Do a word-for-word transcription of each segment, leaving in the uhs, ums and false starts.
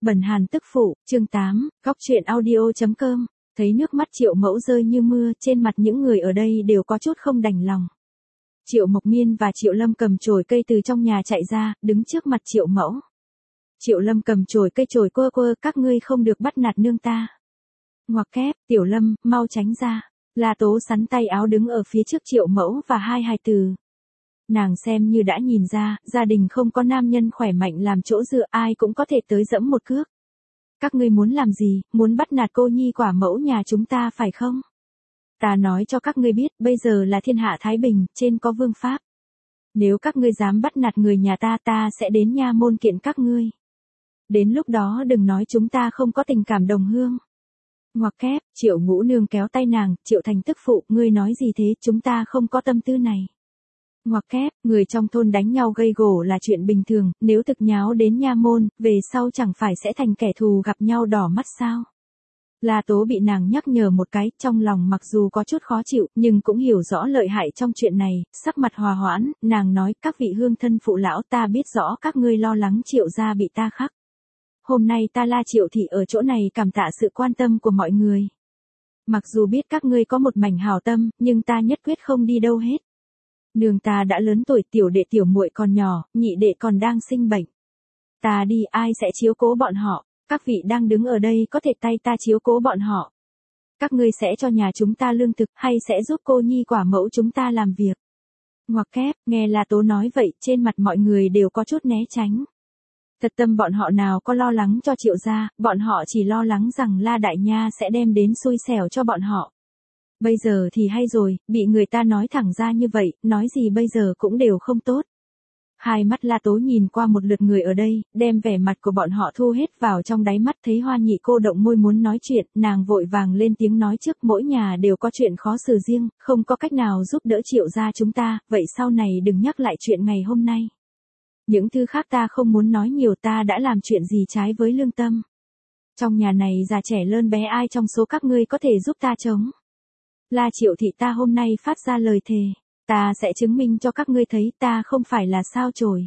Bần hàn tức phụ, chương tám, góc truyện audio.com, thấy nước mắt Triệu Mẫu rơi như mưa, trên mặt những người ở đây đều có chút không đành lòng. Triệu Mộc Miên và Triệu Lâm cầm chổi cây từ trong nhà chạy ra, đứng trước mặt Triệu Mẫu. Triệu Lâm cầm chổi cây chổi quơ quơ, các ngươi không được bắt nạt nương ta. Ngoặc kép, Tiểu Lâm, mau tránh ra. La Tố sắn tay áo đứng ở phía trước Triệu Mẫu và hai hài tử. Nàng xem như đã nhìn ra, gia đình không có nam nhân khỏe mạnh làm chỗ dựa, ai cũng có thể tới dẫm một cước. Các ngươi muốn làm gì, muốn bắt nạt cô nhi quả mẫu nhà chúng ta phải không? Ta nói cho các ngươi biết, bây giờ là thiên hạ Thái Bình, trên có vương pháp. Nếu các ngươi dám bắt nạt người nhà ta, ta sẽ đến nha môn kiện các ngươi. Đến lúc đó đừng nói chúng ta không có tình cảm đồng hương. Ngoặc kép, Triệu Ngũ Nương kéo tay nàng, Triệu Thành tức phụ, ngươi nói gì thế, chúng ta không có tâm tư này. Ngoặc kép, người trong thôn đánh nhau gây gổ là chuyện bình thường, nếu thực nháo đến nha môn, về sau chẳng phải sẽ thành kẻ thù gặp nhau đỏ mắt sao. La Tố bị nàng nhắc nhở một cái, trong lòng mặc dù có chút khó chịu, nhưng cũng hiểu rõ lợi hại trong chuyện này, sắc mặt hòa hoãn, nàng nói, các vị hương thân phụ lão, ta biết rõ các ngươi lo lắng Triệu gia bị ta khắc. Hôm nay ta La Triệu thị ở chỗ này cảm tạ sự quan tâm của mọi người. Mặc dù biết các ngươi có một mảnh hảo tâm, nhưng ta nhất quyết không đi đâu hết. Nương ta đã lớn tuổi, tiểu đệ tiểu muội còn nhỏ, nhị đệ còn đang sinh bệnh. Ta đi, ai sẽ chiếu cố bọn họ? Các vị đang đứng ở đây có thể tay ta chiếu cố bọn họ. Các ngươi sẽ cho nhà chúng ta lương thực, hay sẽ giúp cô nhi quả mẫu chúng ta làm việc? Ngoặc kép, nghe La Tố nói vậy, trên mặt mọi người đều có chút né tránh. Thật tâm bọn họ nào có lo lắng cho Triệu gia, bọn họ chỉ lo lắng rằng La Đại Nha sẽ đem đến xui xẻo cho bọn họ. Bây giờ thì hay rồi, bị người ta nói thẳng ra như vậy, nói gì bây giờ cũng đều không tốt. Hai mắt La Tố nhìn qua một lượt người ở đây, đem vẻ mặt của bọn họ thu hết vào trong đáy mắt, thấy Hoa Nhị cô động môi muốn nói chuyện, nàng vội vàng lên tiếng nói trước, mỗi nhà đều có chuyện khó xử riêng, không có cách nào giúp đỡ Triệu gia chúng ta, vậy sau này đừng nhắc lại chuyện ngày hôm nay. Những thứ khác ta không muốn nói nhiều, ta đã làm chuyện gì trái với lương tâm. Trong nhà này già trẻ lớn bé ai trong số các ngươi có thể giúp ta chống? La Triệu thị ta hôm nay phát ra lời thề, ta sẽ chứng minh cho các ngươi thấy ta không phải là sao chổi.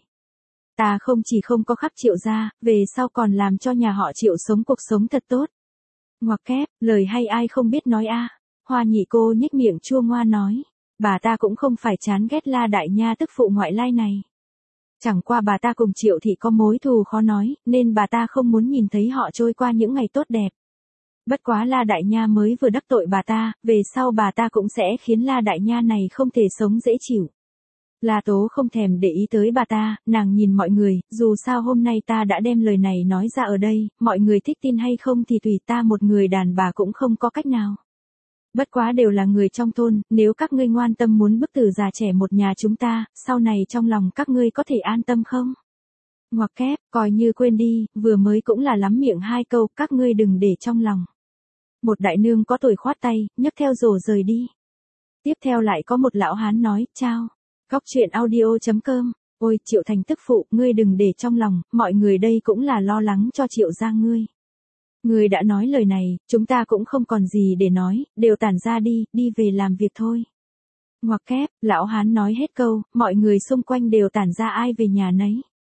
Ta không chỉ không có khắc Triệu gia, về sau còn làm cho nhà họ Triệu sống cuộc sống thật tốt. Ngoặc kép, lời hay ai không biết nói a. Hoa Nhị cô nhếch miệng chua ngoa nói, bà ta cũng không phải chán ghét La Đại Nha tức phụ ngoại lai này. Chẳng qua bà ta cùng Triệu thị có mối thù khó nói, nên bà ta không muốn nhìn thấy họ trôi qua những ngày tốt đẹp. Bất quá La Đại Nha mới vừa đắc tội bà ta, về sau bà ta cũng sẽ khiến La Đại Nha này không thể sống dễ chịu. La Tố không thèm để ý tới bà ta, nàng nhìn mọi người, dù sao hôm nay ta đã đem lời này nói ra ở đây, mọi người thích tin hay không thì tùy ta, một người đàn bà cũng không có cách nào. Bất quá đều là người trong thôn, nếu các ngươi ngoan tâm muốn bức tử già trẻ một nhà chúng ta, sau này trong lòng các ngươi có thể an tâm không? Ngoặc kép, coi như quên đi, vừa mới cũng là lắm miệng hai câu, các ngươi đừng để trong lòng. Một đại nương có tuổi khoát tay, nhấc theo rổ rời đi. Tiếp theo lại có một lão hán nói, chao. Góc truyện audio.com, ôi Triệu Thành tức phụ, ngươi đừng để trong lòng, mọi người đây cũng là lo lắng cho Triệu gia ngươi. Ngươi đã nói lời này, chúng ta cũng không còn gì để nói, đều tản ra đi, đi về làm việc thôi. Ngoặc kép, lão hán nói hết câu, mọi người xung quanh đều tản ra ai về nhà nấy.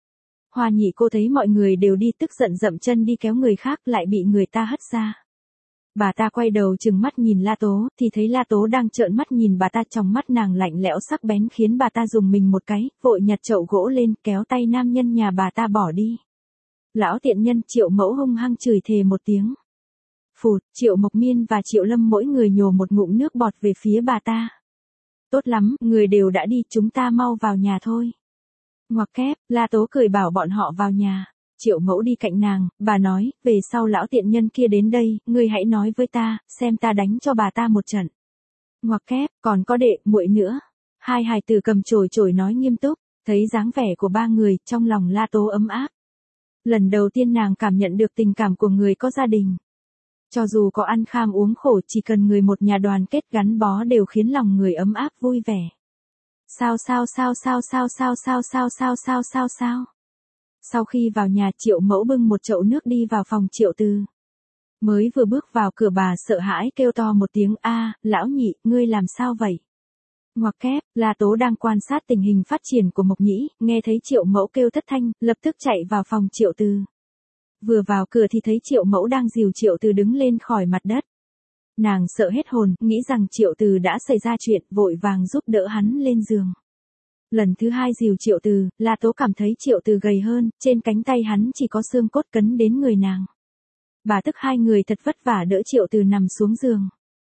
Hoa Nhị cô thấy mọi người đều đi, tức giận dậm chân đi kéo người khác, lại bị người ta hất ra. Bà ta quay đầu trừng mắt nhìn La Tố, thì thấy La Tố đang trợn mắt nhìn bà ta, trong mắt nàng lạnh lẽo sắc bén khiến bà ta dùng mình một cái, vội nhặt chậu gỗ lên, kéo tay nam nhân nhà bà ta bỏ đi. Lão tiện nhân, Triệu Mẫu hung hăng chửi thề một tiếng. Phụt, Triệu Mộc Miên và Triệu Lâm mỗi người nhổ một ngụm nước bọt về phía bà ta. Tốt lắm, người đều đã đi, chúng ta mau vào nhà thôi. Ngoặc kép, La Tố cười bảo bọn họ vào nhà. Triệu Mẫu đi cạnh nàng, bà nói, về sau lão tiện nhân kia đến đây, ngươi hãy nói với ta, xem ta đánh cho bà ta một trận. Ngoặc kép, còn có đệ, muội nữa. Hai hài tử cầm chổi chổi nói nghiêm túc, thấy dáng vẻ của ba người, trong lòng La Tố ấm áp. Lần đầu tiên nàng cảm nhận được tình cảm của người có gia đình. Cho dù có ăn kham uống khổ, chỉ cần người một nhà đoàn kết gắn bó đều khiến lòng người ấm áp vui vẻ. Sao sao sao sao sao sao sao sao sao sao sao sao. Sau khi vào nhà, Triệu Mẫu bưng một chậu nước đi vào phòng Triệu Từ. Mới vừa bước vào cửa bà sợ hãi kêu to một tiếng, a, lão Nhị, ngươi làm sao vậy? Ngoặc kép, La Tố đang quan sát tình hình phát triển của Mộc Nhĩ, nghe thấy Triệu Mẫu kêu thất thanh, lập tức chạy vào phòng Triệu Từ. Vừa vào cửa thì thấy Triệu Mẫu đang dìu Triệu Từ đứng lên khỏi mặt đất. Nàng sợ hết hồn, nghĩ rằng Triệu Từ đã xảy ra chuyện, vội vàng giúp đỡ hắn lên giường. Lần thứ hai dìu Triệu Từ, La Tố cảm thấy Triệu Từ gầy hơn, trên cánh tay hắn chỉ có xương cốt cấn đến người nàng. Bà tức hai người thật vất vả đỡ Triệu Từ nằm xuống giường.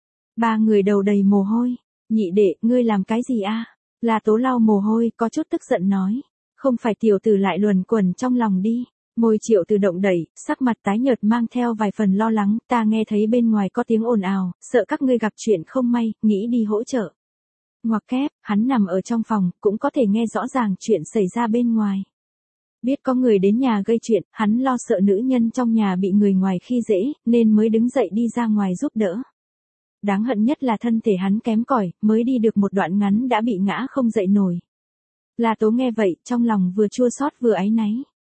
Ba người đầu đầy mồ hôi. Nhị đệ, ngươi làm cái gì a? La Tố lau mồ hôi, có chút tức giận nói. Không phải tiểu tử lại luẩn quẩn trong lòng đi. Môi Triệu Từ động đẩy, sắc mặt tái nhợt mang theo vài phần lo lắng, ta nghe thấy bên ngoài có tiếng ồn ào, sợ các ngươi gặp chuyện không may, nghĩ đi hỗ trợ. Ngoặc kép, hắn nằm ở trong phòng, cũng có thể nghe rõ ràng chuyện xảy ra bên ngoài. Biết có người đến nhà gây chuyện, hắn lo sợ nữ nhân trong nhà bị người ngoài khi dễ, nên mới đứng dậy đi ra ngoài giúp đỡ. Đáng hận nhất là thân thể hắn kém cỏi, mới đi được một đoạn ngắn đã bị ngã không dậy nổi. La Tố nghe vậy, trong lòng vừa chua xót vừa áy náy.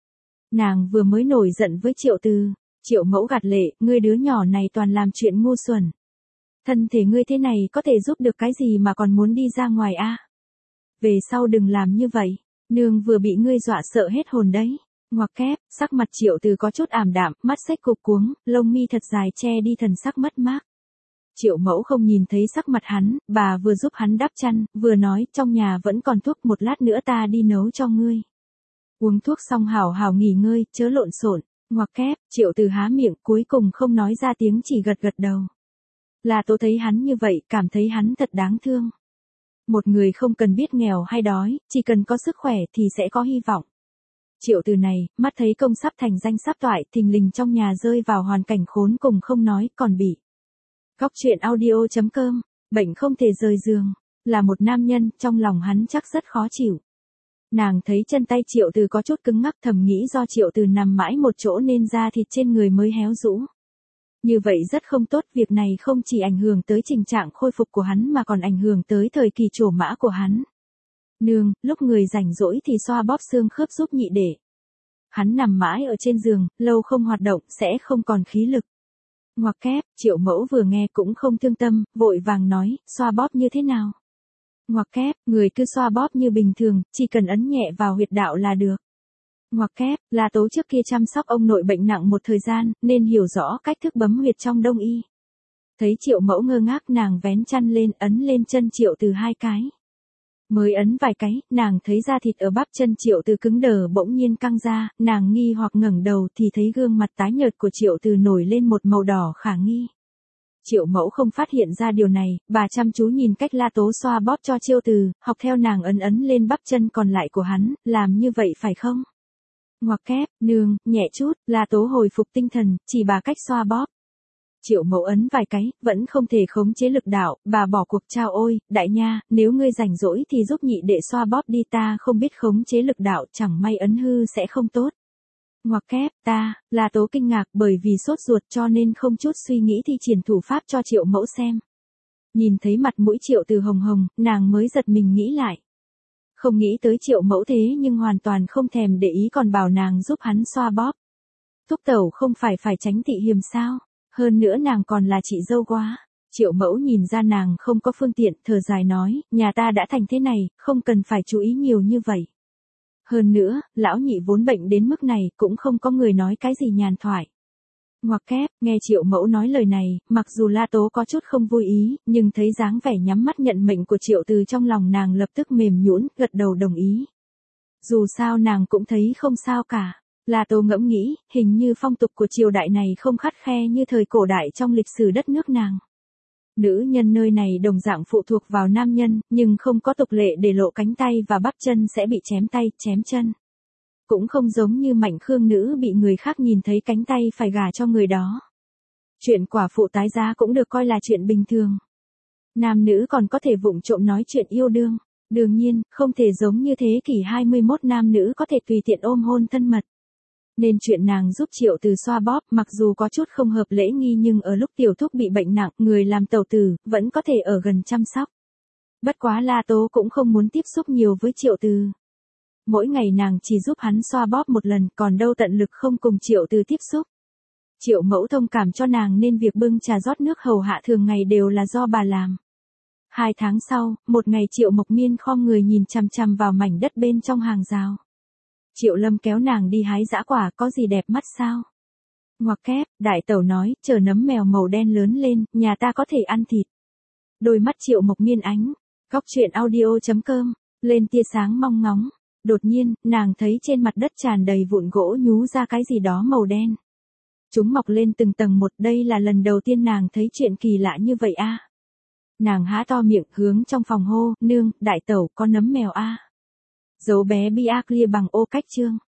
Nàng vừa mới nổi giận với Triệu Từ. Triệu Mẫu gạt lệ, ngươi đứa nhỏ này toàn làm chuyện ngu xuẩn. Thân thể ngươi thế này có thể giúp được cái gì mà còn muốn đi ra ngoài a? Về sau đừng làm như vậy, nương vừa bị ngươi dọa sợ hết hồn đấy. Ngoặc kép, sắc mặt Triệu Từ có chút ảm đạm, mắt xếch cụp cuống, lông mi thật dài che đi thần sắc mất mát. Triệu Mẫu không nhìn thấy sắc mặt hắn, bà vừa giúp hắn đắp chăn, vừa nói, trong nhà vẫn còn thuốc, một lát nữa ta đi nấu cho ngươi. Uống thuốc xong hảo hảo nghỉ ngơi, chớ lộn xộn. Ngoặc kép, Triệu Từ há miệng, cuối cùng không nói ra tiếng, chỉ gật gật đầu. La Tố thấy hắn như vậy, cảm thấy hắn thật đáng thương. Một người không cần biết nghèo hay đói, chỉ cần có sức khỏe thì sẽ có hy vọng. Triệu Từ này, mắt thấy công sắp thành danh sắp toại, thình lình trong nhà rơi vào hoàn cảnh khốn cùng không nói, còn bị. Góc truyện audio chấm com, bệnh không thể rời giường, là một nam nhân, trong lòng hắn chắc rất khó chịu. Nàng thấy chân tay Triệu Từ có chút cứng ngắc, thầm nghĩ do Triệu Từ nằm mãi một chỗ nên da thịt trên người mới héo rũ. Như vậy rất không tốt, việc này không chỉ ảnh hưởng tới tình trạng khôi phục của hắn mà còn ảnh hưởng tới thời kỳ trổ mã của hắn. Nương, lúc người rảnh rỗi thì xoa bóp xương khớp giúp nhị đệ. Hắn nằm mãi ở trên giường, lâu không hoạt động, sẽ không còn khí lực. Ngoặc kép, Triệu Mẫu vừa nghe cũng không thương tâm, vội vàng nói, xoa bóp như thế nào? Ngoặc kép, người cứ xoa bóp như bình thường, chỉ cần ấn nhẹ vào huyệt đạo là được. Ngoặc kép, La Tố trước kia chăm sóc ông nội bệnh nặng một thời gian, nên hiểu rõ cách thức bấm huyệt trong đông y. Thấy Triệu Mẫu ngơ ngác, nàng vén chăn lên, ấn lên chân Triệu Từ hai cái. Mới ấn vài cái, nàng thấy da thịt ở bắp chân Triệu Từ cứng đờ bỗng nhiên căng ra, nàng nghi hoặc ngẩng đầu thì thấy gương mặt tái nhợt của Triệu Từ nổi lên một màu đỏ khả nghi. Triệu Mẫu không phát hiện ra điều này, bà chăm chú nhìn cách La Tố xoa bóp cho Triệu Từ, học theo nàng ấn ấn lên bắp chân còn lại của hắn, làm như vậy phải không? Ngoặc kép, nương, nhẹ chút, La Tố hồi phục tinh thần, chỉ bà cách xoa bóp. Triệu Mẫu ấn vài cái, vẫn không thể khống chế lực đạo, bà bỏ cuộc, chao ôi, đại nha, nếu ngươi rảnh rỗi thì giúp nhị đệ xoa bóp đi, ta không biết khống chế lực đạo, chẳng may ấn hư sẽ không tốt. Ngoặc kép, ta, La Tố kinh ngạc, bởi vì sốt ruột cho nên không chút suy nghĩ thi triển thủ pháp cho Triệu Mẫu xem. Nhìn thấy mặt mũi Triệu Từ hồng hồng, nàng mới giật mình nghĩ lại. Không nghĩ tới Triệu Mẫu thế nhưng hoàn toàn không thèm để ý, còn bảo nàng giúp hắn xoa bóp. Thúc tẩu không phải phải tránh thị hiềm sao? Hơn nữa nàng còn là chị dâu quá. Triệu Mẫu nhìn ra nàng không có phương tiện, thở dài nói, nhà ta đã thành thế này, không cần phải chú ý nhiều như vậy. Hơn nữa, lão nhị vốn bệnh đến mức này, cũng không có người nói cái gì nhàn thoại. Ngoặc kép, nghe Triệu Mẫu nói lời này, mặc dù La Tố có chút không vui ý, nhưng thấy dáng vẻ nhắm mắt nhận mệnh của Triệu Từ trong lòng nàng lập tức mềm nhũn, gật đầu đồng ý. Dù sao nàng cũng thấy không sao cả. La Tố ngẫm nghĩ, hình như phong tục của triều đại này không khắt khe như thời cổ đại trong lịch sử đất nước nàng. Nữ nhân nơi này đồng dạng phụ thuộc vào nam nhân, nhưng không có tục lệ để lộ cánh tay và bắp chân sẽ bị chém tay, chém chân. Cũng không giống như Mạnh Khương nữ bị người khác nhìn thấy cánh tay phải gả cho người đó. Chuyện quả phụ tái giá cũng được coi là chuyện bình thường. Nam nữ còn có thể vụng trộm nói chuyện yêu đương. Đương nhiên, không thể giống như thế kỷ hai mươi mốt nam nữ có thể tùy tiện ôm hôn thân mật. Nên chuyện nàng giúp Triệu Từ xoa bóp, mặc dù có chút không hợp lễ nghi nhưng ở lúc tiểu thúc bị bệnh nặng, người làm tẩu tử, vẫn có thể ở gần chăm sóc. Bất quá La Tố cũng không muốn tiếp xúc nhiều với Triệu Từ. Mỗi ngày nàng chỉ giúp hắn xoa bóp một lần, còn đâu tận lực không cùng Triệu Từ tiếp xúc. Triệu Mẫu thông cảm cho nàng nên việc bưng trà rót nước hầu hạ thường ngày đều là do bà làm. Hai tháng sau, một ngày Triệu Mộc Miên khom người nhìn chằm chằm vào mảnh đất bên trong hàng rào. Triệu Lâm kéo nàng đi hái dã quả, có gì đẹp mắt sao? Ngoặc kép, đại tẩu nói, chờ nấm mèo màu đen lớn lên, nhà ta có thể ăn thịt. Đôi mắt Triệu Mộc Miên ánh, góc chuyện audio.com, lên tia sáng mong ngóng. Đột nhiên, nàng thấy trên mặt đất tràn đầy vụn gỗ nhú ra cái gì đó màu đen. Chúng mọc lên từng tầng một, đây là lần đầu tiên nàng thấy chuyện kỳ lạ như vậy a. Nàng há to miệng hướng trong phòng hô, nương, đại tẩu, có nấm mèo a. Dấu bé Biaglia bằng ô cách chương.